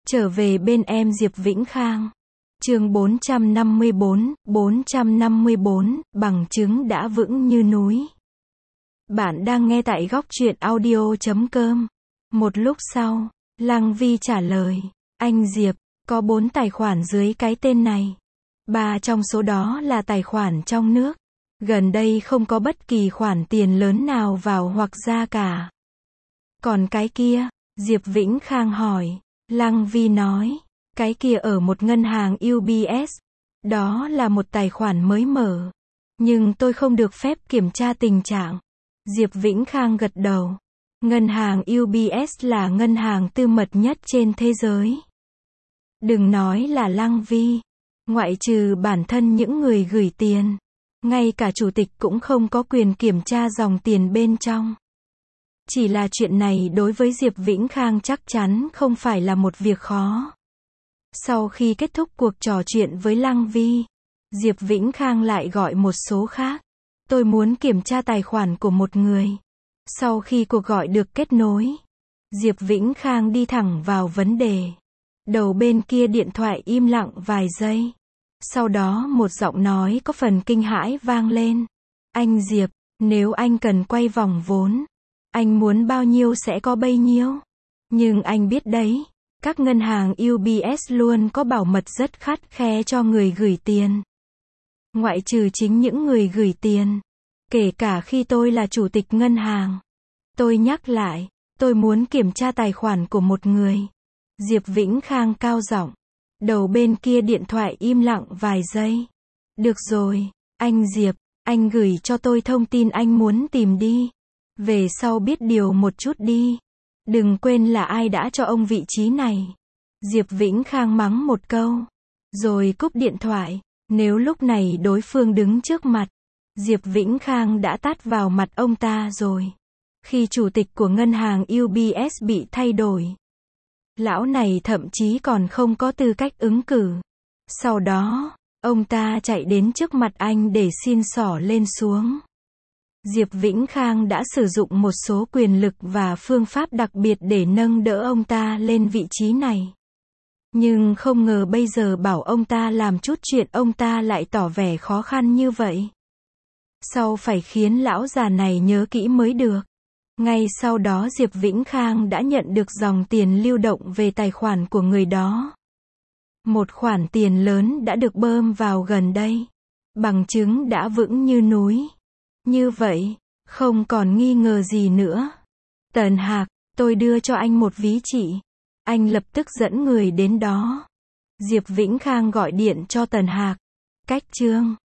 Trở về bên em Diệp Vĩnh Khang. Chương 454, bằng chứng đã vững như núi. Bạn đang nghe tại góc truyện audio.com. Một lúc sau, Lăng Vi trả lời, anh Diệp, có 4 tài khoản dưới cái tên này. 3 trong số đó là tài khoản trong nước. Gần đây không có bất kỳ khoản tiền lớn nào vào hoặc ra cả. Còn cái kia? Diệp Vĩnh Khang hỏi. Lăng Vi nói, cái kia ở một ngân hàng UBS. Đó là một tài khoản mới mở. Nhưng tôi không được phép kiểm tra tình trạng. Diệp Vĩnh Khang gật đầu. Ngân hàng UBS là ngân hàng tư mật nhất trên thế giới. Đừng nói là Lăng Vi. Ngoại trừ bản thân những người gửi tiền, ngay cả chủ tịch cũng không có quyền kiểm tra dòng tiền bên trong. Chỉ là chuyện này đối với Diệp Vĩnh Khang chắc chắn không phải là một việc khó. Sau khi kết thúc cuộc trò chuyện với Lăng Vi, Diệp Vĩnh Khang lại gọi một số khác. Tôi muốn kiểm tra tài khoản của một người. Sau khi cuộc gọi được kết nối, Diệp Vĩnh Khang đi thẳng vào vấn đề. Đầu bên kia điện thoại im lặng vài giây. Sau đó một giọng nói có phần kinh hãi vang lên. Anh Diệp, nếu anh cần quay vòng vốn, anh muốn bao nhiêu sẽ có bấy nhiêu. Nhưng anh biết đấy, các ngân hàng UBS luôn có bảo mật rất khắt khe cho người gửi tiền. Ngoại trừ chính những người gửi tiền. Kể cả khi tôi là chủ tịch ngân hàng. Tôi nhắc lại, tôi muốn kiểm tra tài khoản của một người. Diệp Vĩnh Khang cao giọng. Đầu bên kia điện thoại im lặng vài giây. Được rồi, anh Diệp, anh gửi cho tôi thông tin anh muốn tìm đi. Về sau biết điều một chút đi. Đừng quên là ai đã cho ông vị trí này. Diệp Vĩnh Khang mắng một câu. Rồi cúp điện thoại. Nếu lúc này đối phương đứng trước mặt, Diệp Vĩnh Khang đã tát vào mặt ông ta rồi. Khi chủ tịch của ngân hàng UBS bị thay đổi, lão này thậm chí còn không có tư cách ứng cử. Sau đó, ông ta chạy đến trước mặt anh để xin xỏ lên xuống. Diệp Vĩnh Khang đã sử dụng một số quyền lực và phương pháp đặc biệt để nâng đỡ ông ta lên vị trí này. Nhưng không ngờ bây giờ bảo ông ta làm chút chuyện ông ta lại tỏ vẻ khó khăn như vậy. Sau phải khiến lão già này nhớ kỹ mới được. Ngay sau đó Diệp Vĩnh Khang đã nhận được dòng tiền lưu động về tài khoản của người đó. Một khoản tiền lớn đã được bơm vào gần đây. Bằng chứng đã vững như núi. Như vậy, không còn nghi ngờ gì nữa. Tần Hạc, tôi đưa cho anh một ví chỉ. Anh lập tức dẫn người đến đó. Diệp Vĩnh Khang gọi điện cho Tần Hạc. Cách chương